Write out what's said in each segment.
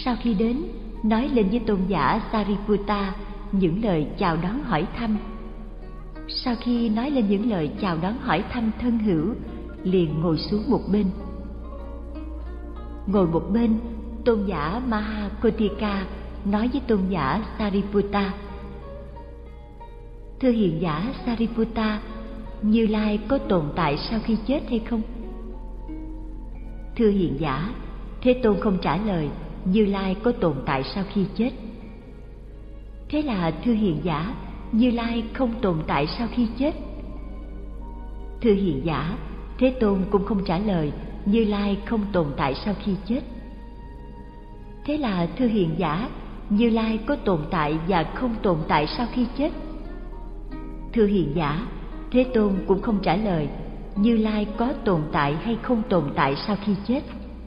sau khi đến, nói lên với tôn giả Sariputta những lời chào đón hỏi thăm. Sau khi nói lên những lời chào đón hỏi thăm thân hữu, liền ngồi xuống một bên. Ngồi một bên, tôn giả Mahakotthika nói với tôn giả Sariputta: Thưa hiền giả Sariputta, Như Lai có tồn tại sau khi chết hay không? Thưa hiền giả, Thế Tôn không trả lời Như Lai có tồn tại sau khi chết. Thế là thưa hiền giả, Như Lai không tồn tại sau khi chết. Thưa hiền giả, Thế Tôn cũng không trả lời Như Lai không tồn tại sau khi chết. Thế là thưa hiền giả, Như Lai có tồn tại và không tồn tại sau khi chết. Thưa hiền giả, Thế Tôn cũng không trả lời Như Lai có tồn tại hay không tồn tại sau khi chết.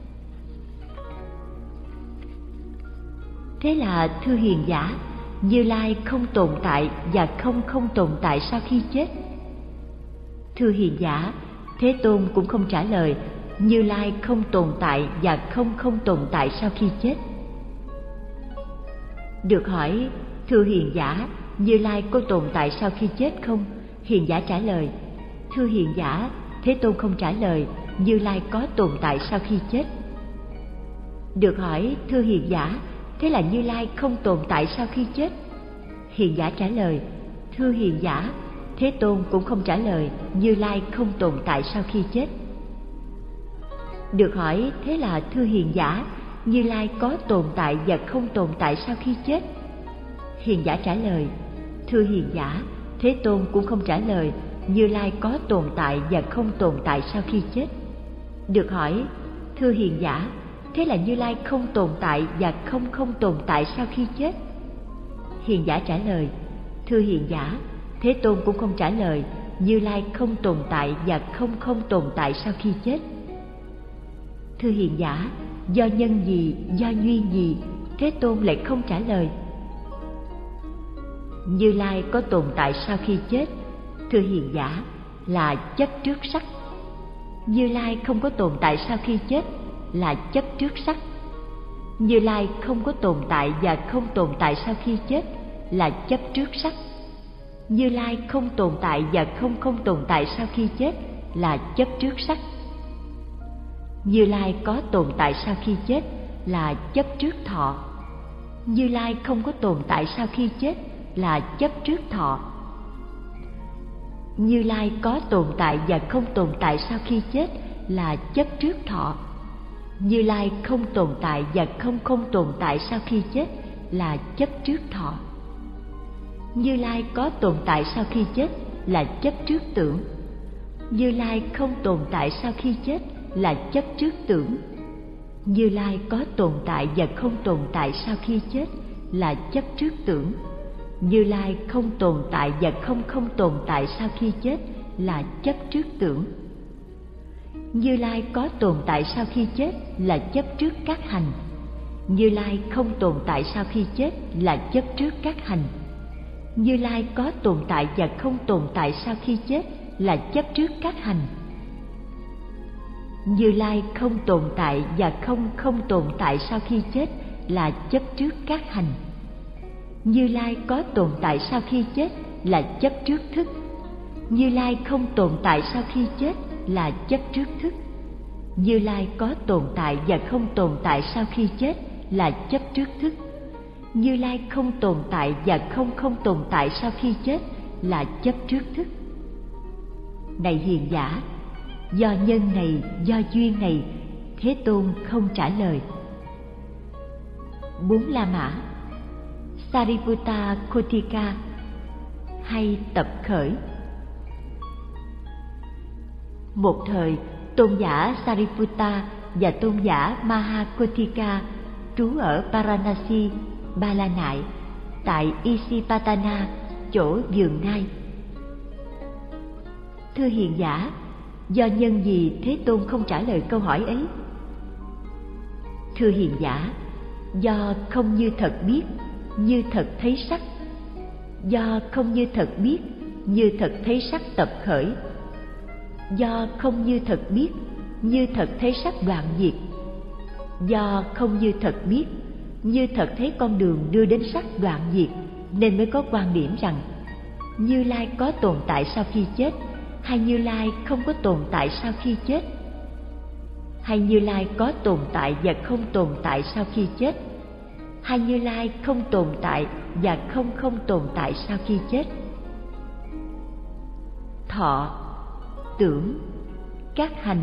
Thế là thưa hiền giả, Như Lai không tồn tại và không tồn tại sau khi chết. Thưa hiền giả, Thế Tôn cũng không trả lời Như Lai không tồn tại và không tồn tại sau khi chết. Được hỏi, thưa hiền giả, Như Lai có tồn tại sau khi chết không? Hiền giả trả lời, thưa hiền giả, Thế Tôn không trả lời Như Lai có tồn tại sau khi chết. Được hỏi, thưa hiền giả, thế là Như Lai không tồn tại sau khi chết? Hiền giả trả lời, thưa hiền giả, Thế Tôn cũng không trả lời Như Lai không tồn tại sau khi chết. Được hỏi, thế là thưa hiền giả, Như Lai có tồn tại và không tồn tại sau khi chết? Hiền giả trả lời, thưa hiền giả, Thế Tôn cũng không trả lời Như Lai có tồn tại và không tồn tại sau khi chết. Được hỏi, thưa hiền giả, thế là Như Lai không tồn tại và không tồn tại sau khi chết? Hiền giả trả lời, thưa hiền giả, Thế Tôn cũng không trả lời Như Lai không tồn tại và không tồn tại sau khi chết. Thưa hiền giả, do nhân gì, do duyên gì, Thế Tôn lại không trả lời? Như Lai có tồn tại sau khi chết, thưa hiền giả, là chấp trước sắc. Như Lai không có tồn tại sau khi chết, là chấp trước sắc. Như Lai không có tồn tại và không tồn tại sau khi chết, là chấp trước sắc. Như Lai không tồn tại và không tồn tại sau khi chết, là chấp trước sắc. Như Lai có tồn tại sau khi chết, là chấp trước thọ. Như Lai không có tồn tại sau khi chết, là chấp trước thọ. Như Lai có tồn tại và không tồn tại sau khi chết, là chấp trước thọ. Như Lai không tồn tại và không tồn tại sau khi chết, là chấp trước thọ. Như Lai có tồn tại sau khi chết, là chấp trước tưởng. Như Lai không tồn tại sau khi chết, là chấp trước tưởng. Như Lai có tồn tại và không tồn tại sau khi chết, là chấp trước tưởng. Như Lai không tồn tại và không tồn tại sau khi chết, là chấp trước tưởng. Như Lai có tồn tại sau khi chết, là chấp trước các hành. Như Lai không tồn tại sau khi chết, là chấp trước các hành. Như Lai có tồn tại và không tồn tại sau khi chết, là chấp trước các hành. Như Lai không tồn tại và không tồn tại sau khi chết, là chấp trước các hành. Như Lai có tồn tại sau khi chết, là chấp trước thức. Như Lai không tồn tại sau khi chết, là chấp trước thức. Như Lai có tồn tại và không tồn tại sau khi chết, là chấp trước thức. Như Lai không tồn tại và không tồn tại sau khi chết, là chấp trước thức. Này hiền giả, do nhân này, do duyên này, Thế Tôn không trả lời. 4 La Mã. Sariputta Kotthika hay tập khởi. Một thời, tôn giả Sariputta và tôn giả Mahakotthika trú ở Varanasi, Ba La Nại, tại Isipatana, chỗ vườn ngai. Thưa hiền giả, do nhân gì Thế Tôn không trả lời câu hỏi ấy? Thưa hiền giả, do không như thật biết, như thật thấy sắc. Do không như thật biết, như thật thấy sắc tập khởi. Do không như thật biết, như thật thấy sắc đoạn diệt. Do không như thật biết, Như thật thấy con đường đưa đến sắc đoạn diệt, nên mới có quan điểm rằng Như Lai có tồn tại sau khi chết, hay Như Lai không có tồn tại sau khi chết, hay Như Lai có tồn tại và không tồn tại sau khi chết, hay Như Lai không tồn tại và không tồn tại sau khi chết. Thọ, tưởng, các hành.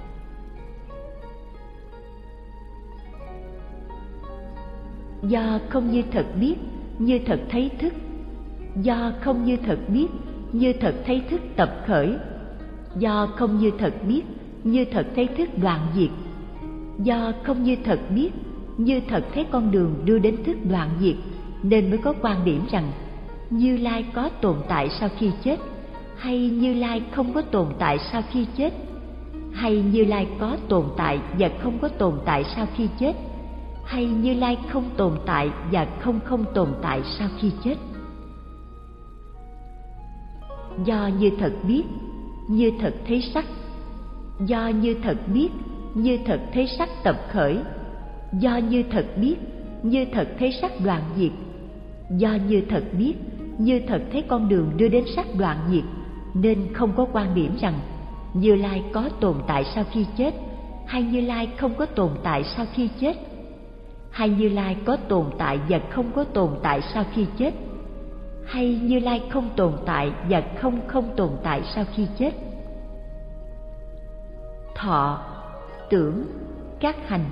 Do không như thật biết, như thật thấy thức. Do không như thật biết, như thật thấy thức tập khởi. Do không như thật biết, như thật thấy thức đoạn diệt. Do không như thật biết, như thật thấy con đường đưa đến thức đoạn diệt, nên mới có quan điểm rằng Như Lai có tồn tại sau khi chết, hay Như Lai không có tồn tại sau khi chết, hay Như Lai có tồn tại và không có tồn tại sau khi chết, hay Như Lai không tồn tại và không tồn tại sau khi chết. Do như thật biết, như thật thấy sắc. Do như thật biết, như thật thấy sắc tập khởi. Do như thật biết, như thật thấy sắc đoạn diệt. Do như thật biết, như thật thấy con đường đưa đến sắc đoạn diệt, nên không có quan điểm rằng Như Lai có tồn tại sau khi chết, hay Như Lai không có tồn tại sau khi chết, hay Như Lai có tồn tại và không có tồn tại sau khi chết, hay Như Lai không tồn tại và không tồn tại sau khi chết. Thọ, tưởng, các hành.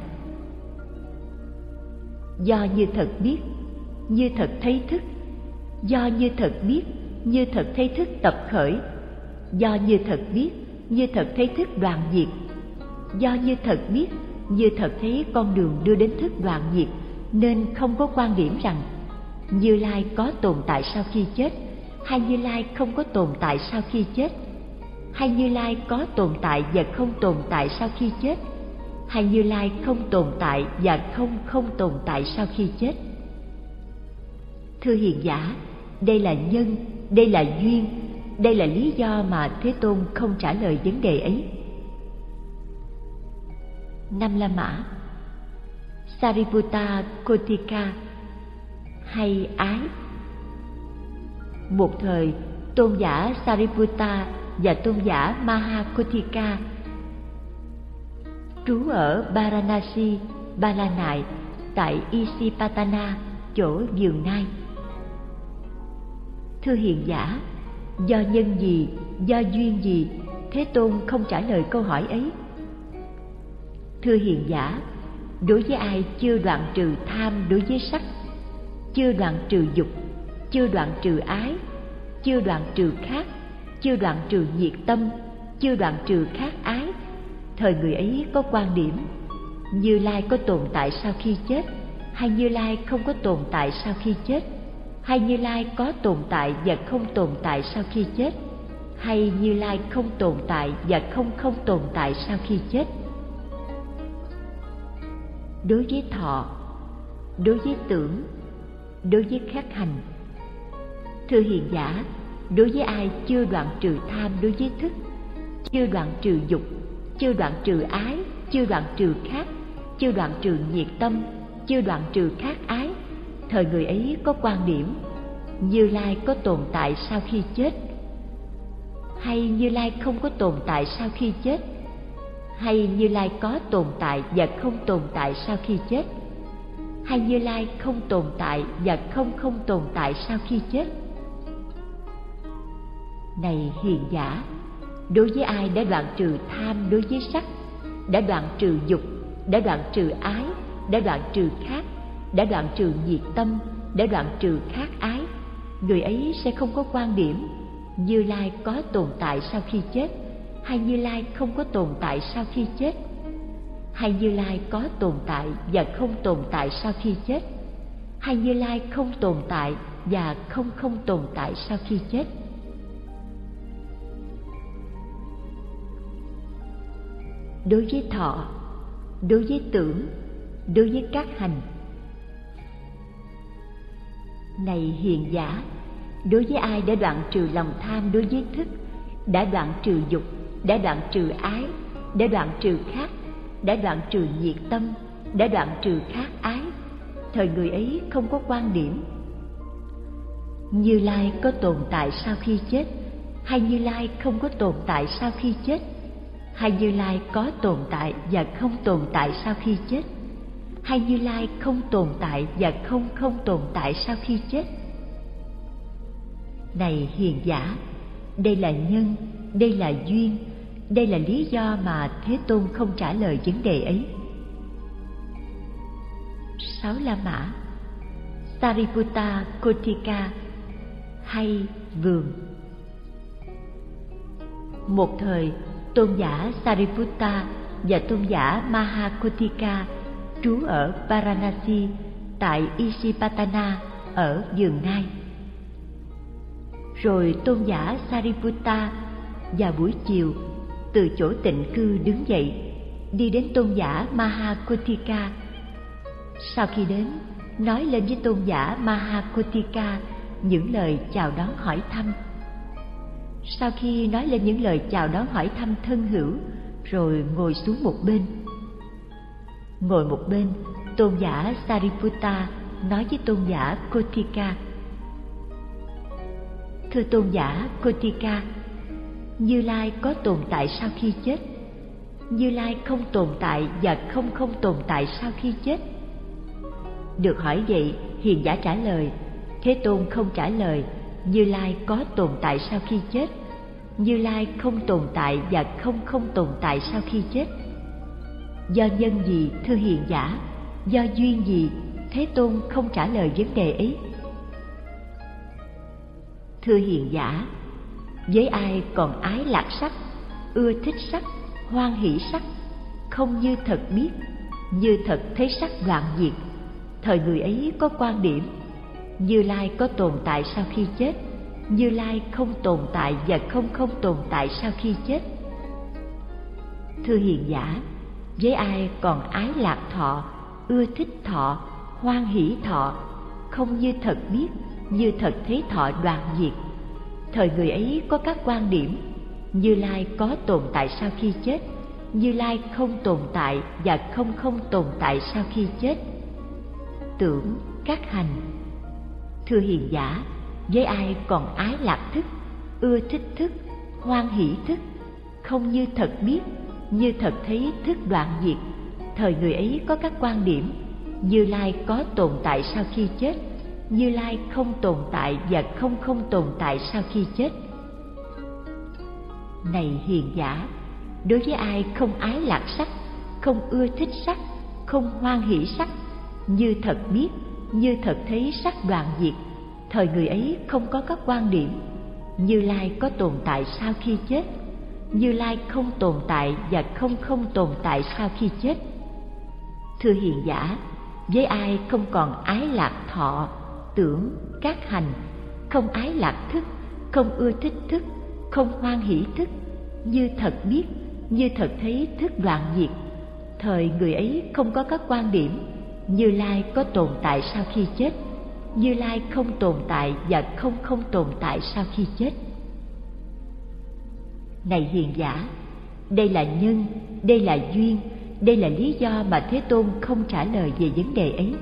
Do như thật biết, như thật thấy thức. Do như thật biết, như thật thấy thức tập khởi. Do như thật biết, như thật thấy thức đoạn diệt. Do như thật biết, như thật thấy con đường đưa đến thức đoạn diệt, nên không có quan điểm rằng Như Lai có tồn tại sau khi chết, hay Như Lai không có tồn tại sau khi chết, hay Như Lai có tồn tại và không tồn tại sau khi chết, hay Như Lai không tồn tại và không tồn tại sau khi chết. Thưa hiền giả, đây là nhân, đây là duyên, đây là lý do mà Thế Tôn không trả lời vấn đề ấy. Năm La Mã. Sariputta Kotika, hay ái. Một thời, tôn giả Sariputta và tôn giả Mahakotika trú ở Varanasi, Ba La Nại, tại Isipatana, chỗ vườn Nai. Thưa hiền giả, do nhân gì, do duyên gì, Thế Tôn không trả lời câu hỏi ấy? Thưa hiền giả, đối với ai chưa đoạn trừ tham đối với sắc, chưa đoạn trừ dục, chưa đoạn trừ ái, chưa đoạn trừ khát, chưa đoạn trừ nhiệt tâm, chưa đoạn trừ khát ái, thời người ấy có quan điểm Như Lai có tồn tại sau khi chết, hay Như Lai không có tồn tại sau khi chết, hay Như Lai có tồn tại và không tồn tại sau khi chết, hay Như Lai không tồn tại và không tồn tại sau khi chết. Đối với thọ, đối với tưởng, đối với khắc hành. Thưa hiền giả, đối với ai chưa đoạn trừ tham đối với thức, chưa đoạn trừ dục, chưa đoạn trừ ái, chưa đoạn trừ khát, chưa đoạn trừ nhiệt tâm, chưa đoạn trừ khát ái, thời người ấy có quan điểm Như Lai có tồn tại sau khi chết, hay Như Lai không có tồn tại sau khi chết, hay Như Lai có tồn tại và không tồn tại sau khi chết, hay Như Lai không tồn tại và không tồn tại sau khi chết. Này hiền giả, đối với ai đã đoạn trừ tham đối với sắc, đã đoạn trừ dục, đã đoạn trừ ái, đã đoạn trừ khát, đã đoạn trừ nhiệt tâm, đã đoạn trừ khát ái, người ấy sẽ không có quan điểm Như Lai có tồn tại sau khi chết, hay Như Lai không có tồn tại sau khi chết, hay Như Lai có tồn tại và không tồn tại sau khi chết, hay Như Lai không tồn tại và không tồn tại sau khi chết. Đối với thọ, đối với tưởng, đối với các hành. Này hiền giả, đối với ai đã đoạn trừ lòng tham đối với thức, đã đoạn trừ dục, đã đoạn trừ ái, đã đoạn trừ khát, đã đoạn trừ nhiệt tâm, đã đoạn trừ khát ái, thời người ấy không có quan điểm. Như Lai có tồn tại sau khi chết, hay Như Lai không có tồn tại sau khi chết, hay Như Lai có tồn tại và không tồn tại sau khi chết, hay Như Lai không tồn tại và không tồn tại sau khi chết? Này hiền giả, đây là nhân, đây là duyên, đây là lý do mà Thế Tôn không trả lời vấn đề ấy. 6 La Mã. Sariputta Kothika hay vườn. Một thời, tôn giả Sariputta và tôn giả Mahakothika trú ở Varanasi tại Isipatana ở vườn Nai. Rồi tôn giả Sariputta vào buổi chiều từ chỗ tịnh cư đứng dậy, đi đến tôn giả Mahakothika. Sau khi đến, nói lên với tôn giả Mahakothika những lời chào đón hỏi thăm. Sau khi nói lên những lời chào đón hỏi thăm thân hữu, rồi ngồi xuống một bên. Ngồi một bên, tôn giả Sariputta nói với tôn giả Kothika: Thưa tôn giả Kothika, Như Lai có tồn tại sau khi chết. Như Lai không tồn tại và không tồn tại sau khi chết. Được hỏi vậy, hiền giả trả lời: Thế Tôn không trả lời Như Lai có tồn tại sau khi chết. Như Lai không tồn tại và không tồn tại sau khi chết. Do nhân gì, thưa hiền giả? Do duyên gì Thế Tôn không trả lời vấn đề ấy? Thưa hiền giả, với ai còn ái lạc sắc, ưa thích sắc, hoan hỷ sắc, không như thật biết, như thật thấy sắc đoạn diệt, thời người ấy có quan điểm Như Lai có tồn tại sau khi chết, Như Lai không tồn tại và không tồn tại sau khi chết. Thưa hiền giả, với ai còn ái lạc thọ, ưa thích thọ, hoan hỷ thọ, không như thật biết, như thật thấy thọ đoạn diệt, thời người ấy có các quan điểm Như Lai có tồn tại sau khi chết, Như Lai không tồn tại và không tồn tại sau khi chết. Tưởng, các hành. Thưa hiền giả, với ai còn ái lạc thức, ưa thích thức, hoan hỷ thức, không như thật biết, như thật thấy thức đoạn diệt, thời người ấy có các quan điểm Như Lai có tồn tại sau khi chết, Như Lai không tồn tại và không tồn tại sau khi chết. Này hiền giả, đối với ai không ái lạc sắc, không ưa thích sắc, không hoan hỷ sắc, như thật biết, như thật thấy sắc đoạn diệt, thời người ấy không có các quan điểm Như Lai có tồn tại sau khi chết, Như Lai không tồn tại và không tồn tại sau khi chết. Thưa hiền giả, với ai không còn ái lạc thọ, tưởng, các hành, không ái lạc thức, không ưa thích thức, không hoan hỷ thức, như thật biết, như thật thấy thức đoạn diệt, thời người ấy không có các quan điểm Như Lai có tồn tại sau khi chết, Như Lai không tồn tại và không tồn tại sau khi chết. Này hiền giả, đây là nhân, đây là duyên, đây là lý do mà Thế Tôn không trả lời về vấn đề ấy.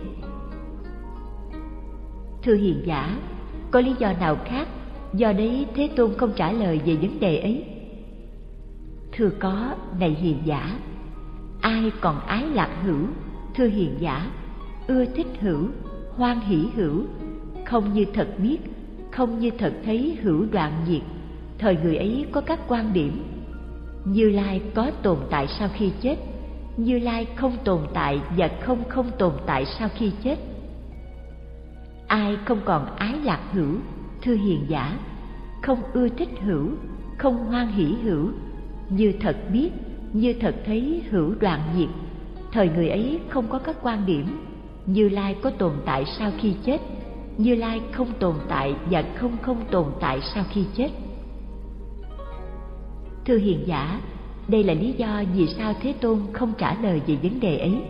Thưa hiền giả, có lý do nào khác, do đấy Thế Tôn không trả lời về vấn đề ấy? Thưa có, này hiền giả. Ai còn ái lạc hữu, thưa hiền giả, ưa thích hữu, hoan hỷ hữu, không như thật biết, không như thật thấy hữu đoạn diệt, thời người ấy có các quan điểm Như Lai có tồn tại sau khi chết, Như Lai không tồn tại và không tồn tại sau khi chết. Ai không còn ái lạc hữu, thưa hiền giả, không ưa thích hữu, không hoan hỷ hữu, như thật biết, như thật thấy hữu đoạn diệt, thời người ấy không có các quan điểm Như Lai có tồn tại sau khi chết, Như Lai không tồn tại và không tồn tại sau khi chết. Thưa hiền giả, đây là lý do vì sao Thế Tôn không trả lời về vấn đề ấy.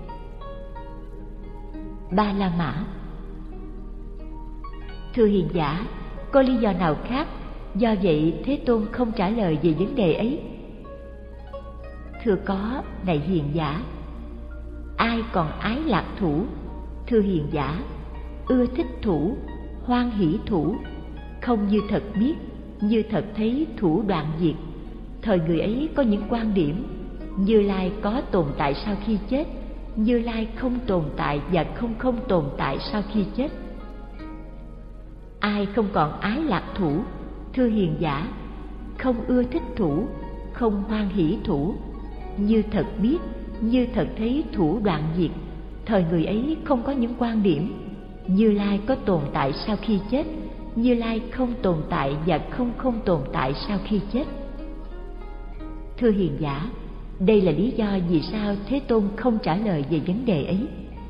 Ba La Mã. Thưa hiền giả, có lý do nào khác, do vậy Thế Tôn không trả lời về vấn đề ấy? Thưa có, này hiền giả. Ai còn ái lạc thủ, Thưa hiền giả, ưa thích thủ, hoan hỷ thủ, không như thật biết, như thật thấy thủ đoạn diệt. Thời người ấy có những quan điểm: Như Lai có tồn tại sau khi chết, Như Lai không tồn tại và không tồn tại sau khi chết. Ai không còn ái lạc thủ? Thưa hiền giả, không ưa thích thủ, không hoan hỷ thủ, như thật biết, như thật thấy thủ đoạn diệt. Thời người ấy không có những quan điểm: Như Lai có tồn tại sau khi chết, Như Lai không tồn tại và không tồn tại sau khi chết. Thưa hiền giả, đây là lý do vì sao Thế Tôn không trả lời về vấn đề ấy.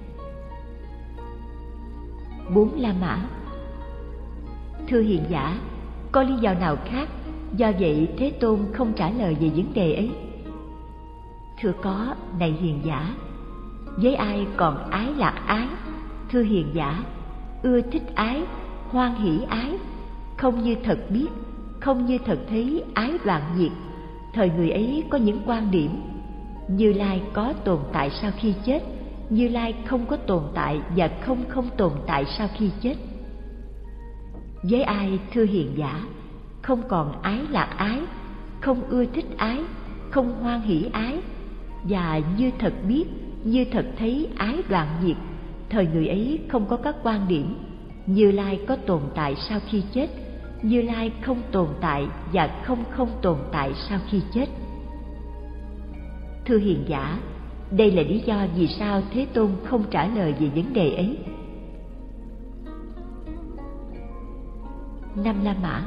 4 La Mã. Thưa hiền giả, có lý do nào khác, do vậy Thế Tôn không trả lời về vấn đề ấy? Thưa có, này hiền giả. Với ai còn ái lạc ái? Thưa hiền giả, ưa thích ái, hoan hỷ ái, không như thật biết, không như thật thấy ái đoạn diệt. Thời người ấy có những quan điểm: Như Lai có tồn tại sau khi chết, Như Lai không có tồn tại và không tồn tại sau khi chết. Với ai, thưa hiền giả, không còn ái lạc ái, không ưa thích ái, không hoan hỷ ái, và như thật biết, như thật thấy ái đoạn diệt. Thời người ấy không có các quan điểm: Như Lai có tồn tại sau khi chết, Như Lai không tồn tại và không tồn tại sau khi chết. Thưa hiền giả, đây là lý do vì sao Thế Tôn không trả lời về vấn đề ấy. 5 La Mã.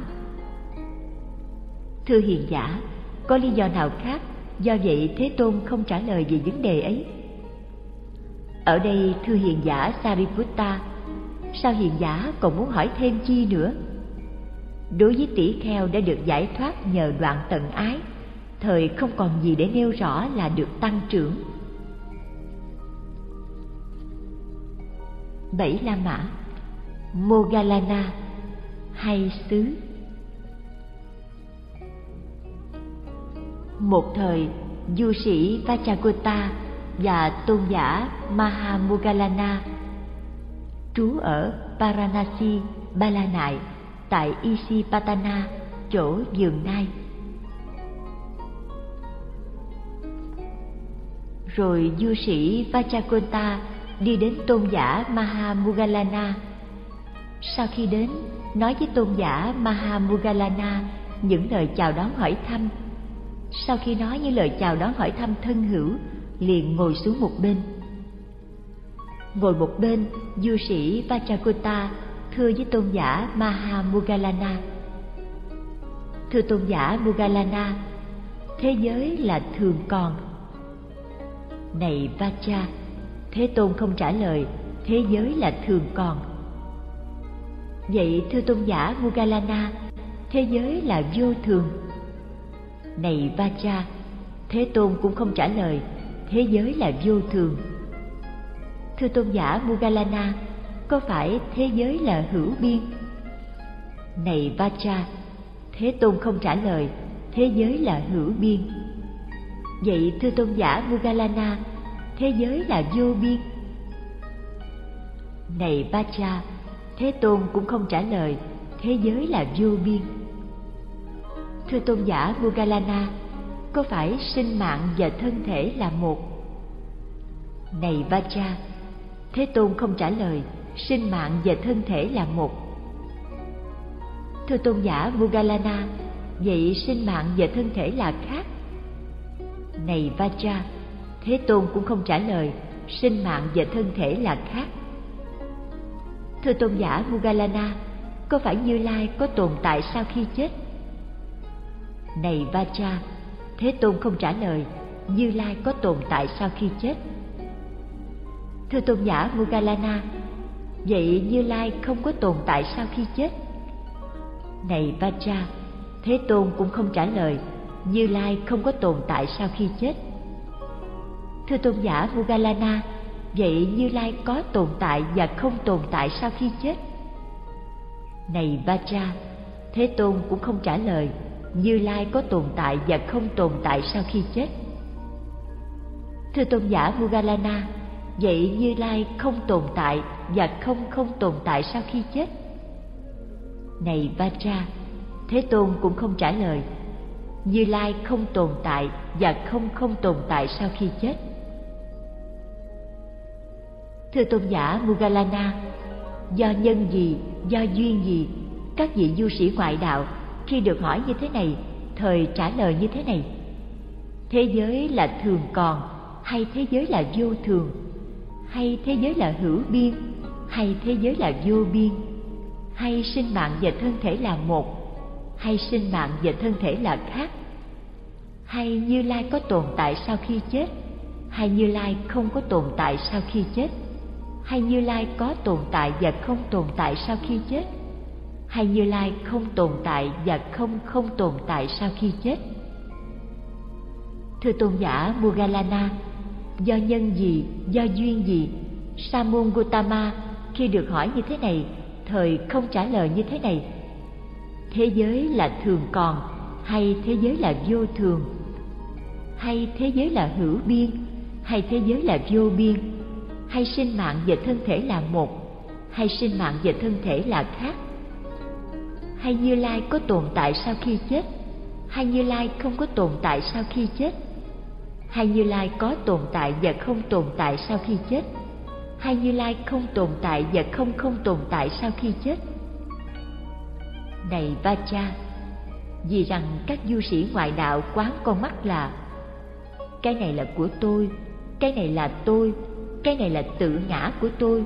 Thưa hiền giả, có lý do nào khác, do vậy Thế Tôn không trả lời về vấn đề ấy? Ở đây, thưa hiền giả Sariputta, sao hiền giả còn muốn hỏi thêm chi nữa? Đối với tỷ kheo đã được giải thoát nhờ đoạn tận ái, thời không còn gì để nêu rõ là được tăng trưởng. 7 La Mã. Moggallana hay xứ. Một thời, du sĩ Vajragota và tôn giả Mahamoggallana trú ở Varanasi, Ba La Nại, tại Isipatana, chỗ vườn Nai. Rồi du sĩ Vajragota đi đến tôn giả Mahamoggallana. Sau khi đến, nói với tôn giả Mahamoggallana những lời chào đón hỏi thăm. Sau khi nói những lời chào đón hỏi thăm thân hữu, liền ngồi xuống một bên. Ngồi một bên, du sĩ Vajragota thưa với tôn giả Mahamoggallana: Thưa tôn giả Moggallana, thế giới là thường còn. Này Vajra, Thế Tôn không trả lời thế giới là thường còn. Vậy thưa tôn giả Moggallana, thế giới là vô thường. Này Vajra, Thế Tôn cũng không trả lời thế giới là vô thường. Thưa tôn giả Moggallana, có phải thế giới là hữu biên? Này Vajra, Thế Tôn không trả lời thế giới là hữu biên. Vậy thưa tôn giả Moggallana, thế giới là vô biên. Này Vajra, Thế Tôn cũng không trả lời thế giới là vô biên. Thưa tôn giả Moggallana, có phải sinh mạng và thân thể là một? Này Vajra, Thế Tôn không trả lời sinh mạng và thân thể là một. Thưa tôn giả Moggallana, vậy sinh mạng và thân thể là khác? Này Vajra, Thế Tôn cũng không trả lời sinh mạng và thân thể là khác. Thưa tôn giả Moggallana, có phải Như Lai có tồn tại sau khi chết? Này Vajra, Thế Tôn không trả lời Như Lai có tồn tại sau khi chết. Thưa tôn giả Moggallana, vậy Như Lai không có tồn tại sau khi chết? Này Vajra, Thế Tôn cũng không trả lời Như Lai không có tồn tại sau khi chết. Thưa tôn giả Moggallana, vậy Như Lai có tồn tại và không tồn tại sau khi chết? Này Vajra, Thế Tôn cũng không trả lời Như Lai có tồn tại và không tồn tại sau khi chết. Thưa tôn giả Moggallana, vậy Như Lai không tồn tại và không tồn tại sau khi chết? Này Vajra, Thế Tôn cũng không trả lời. Như Lai không tồn tại và không tồn tại sau khi chết. Thưa tôn giả Moggallana, do nhân gì, do duyên gì, các vị du sĩ ngoại đạo khi được hỏi như thế này, thời trả lời như thế này: thế giới là thường còn, hay thế giới là vô thường, hay thế giới là hữu biên, hay thế giới là vô biên, hay sinh mạng và thân thể là một, hay sinh mạng và thân thể là khác, hay Như Lai có tồn tại sau khi chết, hay Như Lai không có tồn tại sau khi chết, hay Như Lai có tồn tại và không tồn tại sau khi chết, hay Như Lai không tồn tại và không tồn tại sau khi chết. Thưa tôn giả Moggallana, do nhân gì, do duyên gì, Sa môn Gotama khi được hỏi như thế này, thời không trả lời như thế này: thế giới là thường còn, hay thế giới là vô thường, hay thế giới là hữu biên, hay thế giới là vô biên, hay sinh mạng và thân thể là một, hay sinh mạng và thân thể là khác, hay Như Lai có tồn tại sau khi chết, hay Như Lai không có tồn tại sau khi chết, hay Như Lai có tồn tại và không tồn tại sau khi chết, hay Như Lai không tồn tại và không tồn tại sau khi chết. Này Vajra, vì rằng các du sĩ ngoại đạo quán con mắt là cái này là của tôi, cái này là tôi, cái này là tự ngã của tôi.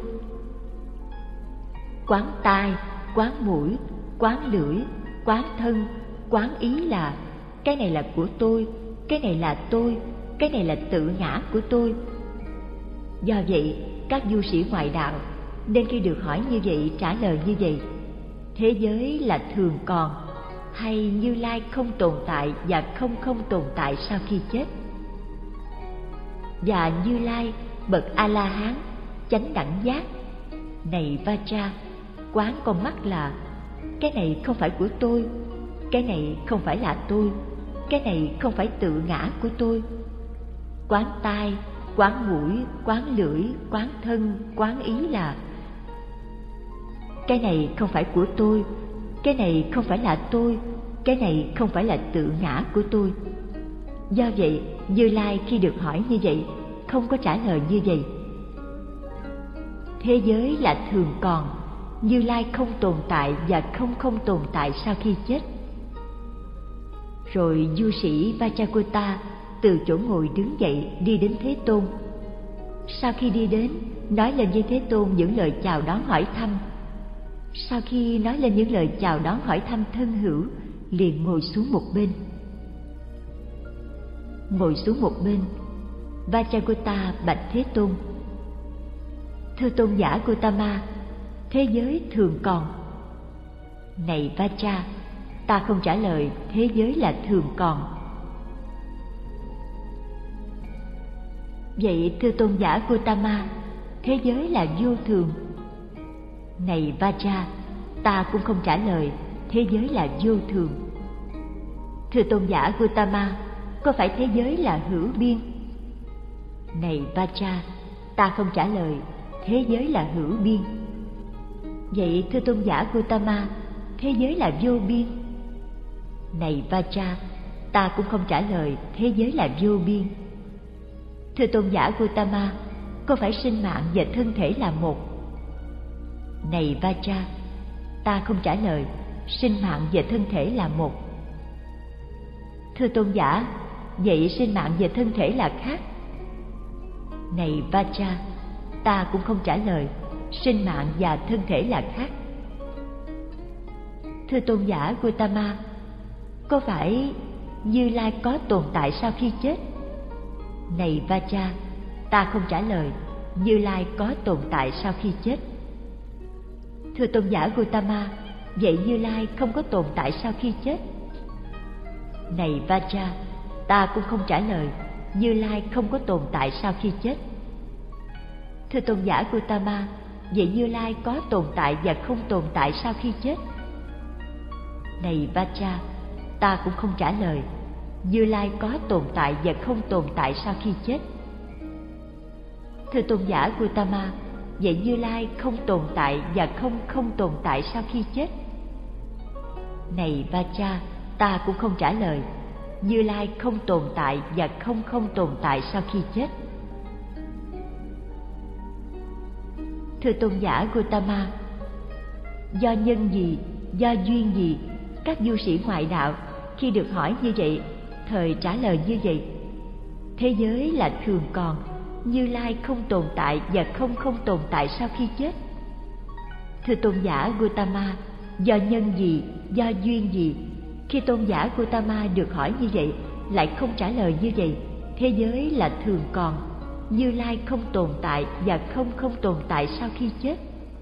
Quán tai, quán mũi, quán lưỡi, quán thân, quán ý là cái này là của tôi, cái này là tôi, cái này là tự ngã của tôi. Do vậy, các du sĩ ngoại đạo nên khi được hỏi như vậy trả lời như vậy: thế giới là thường còn, hay Như Lai không tồn tại và không tồn tại sau khi chết. Và Như Lai bậc A-la-hán chánh đẳng giác. Này Vajra, quán con mắt là cái này không phải của tôi, cái này không phải là tôi, cái này không phải tự ngã của tôi. Quán tai, quán mũi, quán lưỡi, quán thân, quán ý là cái này không phải của tôi, cái này không phải là tôi, cái này không phải là tự ngã của tôi. Do vậy, Như Lai khi được hỏi như vậy không có trả lời như vậy. Thế giới là thường còn, Như Lai không tồn tại và không tồn tại sau khi chết. Rồi du sĩ Vajrakota từ chỗ ngồi đứng dậy đi đến Thế Tôn. Sau khi đi đến, nói lên với Thế Tôn những lời chào đón hỏi thăm. Sau khi nói lên những lời chào đón hỏi thăm thân hữu, liền ngồi xuống một bên. Ngồi xuống một bên, Vajrakota bạch Thế Tôn: thưa tôn giả Gotama, thế giới thường còn. Này Vajra, ta không trả lời thế giới là thường còn. Vậy thưa tôn giả Gotama, thế giới là vô thường. Này Vajra, ta cũng không trả lời thế giới là vô thường. Thưa tôn giả Gotama, có phải thế giới là hữu biên? Này Vajra, ta không trả lời thế giới là hữu biên. Vậy thưa tôn giả Gotama, thế giới là vô biên? Này Vajra, ta cũng không trả lời thế giới là vô biên. Thưa tôn giả Gotama, có phải sinh mạng và thân thể là một? Này Vajra, ta không trả lời sinh mạng và thân thể là một. Thưa tôn giả, vậy sinh mạng và thân thể là khác? Này Vajra, ta cũng không trả lời sinh mạng và thân thể là khác. Thưa tôn giả Gotama, có phải Như Lai có tồn tại sau khi chết? Này Vajra, ta không trả lời Như Lai có tồn tại sau khi chết. Thưa tôn giả Gotama, vậy Như Lai không có tồn tại sau khi chết? Này Vajra, ta cũng không trả lời Như Lai không có tồn tại sau khi chết. Thưa tôn giả Gotama, vậy Như Lai có tồn tại và không tồn tại sau khi chết? Này Vajra, ta cũng không trả lời Như Lai có tồn tại và không tồn tại sau khi chết. Thưa tôn giả Gautama, vậy Như Lai không tồn tại và không tồn tại sau khi chết? Này Vacha, ta cũng không trả lời. Như Lai không tồn tại và không tồn tại sau khi chết. Thưa tôn giả Gautama, do nhân gì, do duyên gì, các du sĩ ngoại đạo khi được hỏi như vậy, thời trả lời như vậy? Thế giới là thường còn, Như Lai không tồn tại và không tồn tại sau khi chết. Thưa tôn giả Gautama, do nhân gì, do duyên gì, khi tôn giả Gautama được hỏi như vậy lại không trả lời như vậy? Thế giới là thường còn, Như Lai không tồn tại và không tồn tại sau khi chết.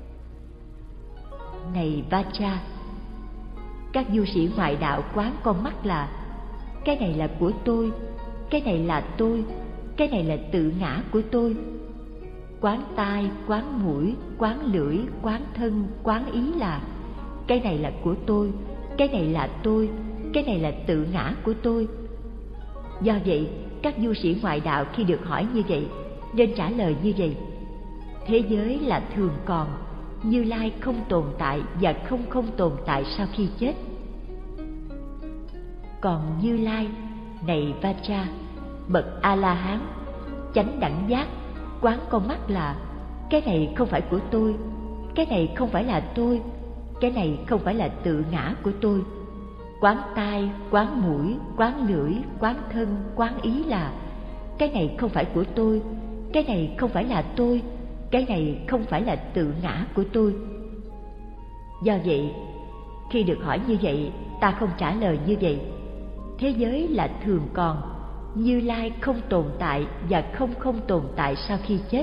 Này Vacha, các du sĩ ngoại đạo quán con mắt là cái này là của tôi, cái này là tôi, cái này là tự ngã của tôi. Quán tai, quán mũi, quán lưỡi, quán thân, quán ý là cái này là của tôi, cái này là tôi, cái này là tự ngã của tôi. Do vậy, các du sĩ ngoại đạo khi được hỏi như vậy nên trả lời như vậy: thế giới là thường còn, Như Lai không tồn tại và không tồn tại sau khi chết. Còn Như Lai, này Vacha, bậc A-la-hán, chánh đẳng giác, quán con mắt là cái này không phải của tôi, cái này không phải là tôi, cái này không phải là tự ngã của tôi. Quán tai, quán mũi, quán lưỡi, quán thân, quán ý là cái này không phải của tôi, cái này không phải là tôi, cái này không phải là tự ngã của tôi. Do vậy, khi được hỏi như vậy, ta không trả lời như vậy. Thế giới là thường còn, Như Lai không tồn tại và không tồn tại sau khi chết.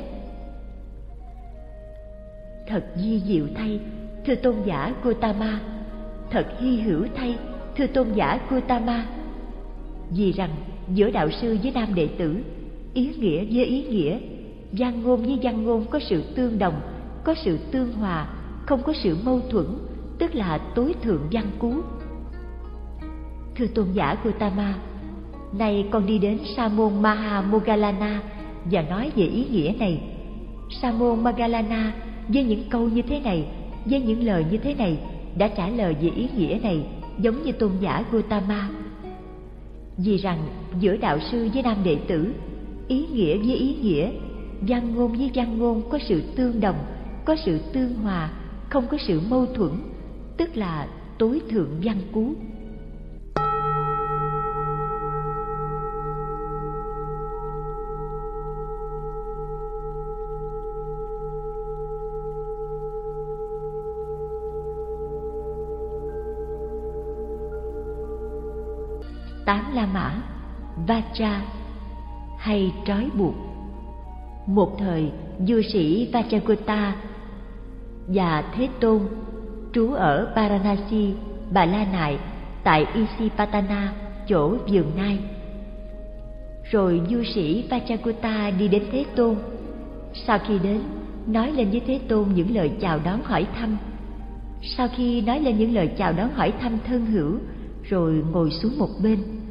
Thật di diệu thay, thưa tôn giả Gautama, thật hy hữu thay, thưa tôn giả Gautama. Vì rằng giữa đạo sư với nam đệ tử, ý nghĩa với ý nghĩa, văn ngôn với văn ngôn có sự tương đồng, có sự tương hòa, không có sự mâu thuẫn, tức là tối thượng văn cú. Thưa tôn giả Gautama, nay con đi đến Sa môn Maha Moggallana và nói về ý nghĩa này. Sa môn Moggallana với những câu như thế này, với những lời như thế này đã trả lời về ý nghĩa này giống như tôn giả Gautama. Vì rằng giữa đạo sư với nam đệ tử, ý nghĩa với ý nghĩa, văn ngôn với văn ngôn có sự tương đồng, có sự tương hòa, không có sự mâu thuẫn, tức là tối thượng văn cú. Tán La Mã, Vacha hay trói buộc. Một thời, vua sĩ Vajragota và Thế Tôn trú ở Varanasi, Bà La Nại, tại Isipatana, chỗ vườn Nai. Rồi vua sĩ Vajragota đi đến Thế Tôn. Sau khi đến, nói lên với Thế Tôn những lời chào đón hỏi thăm. Sau khi nói lên những lời chào đón hỏi thăm thân hữu, rồi ngồi xuống một bên.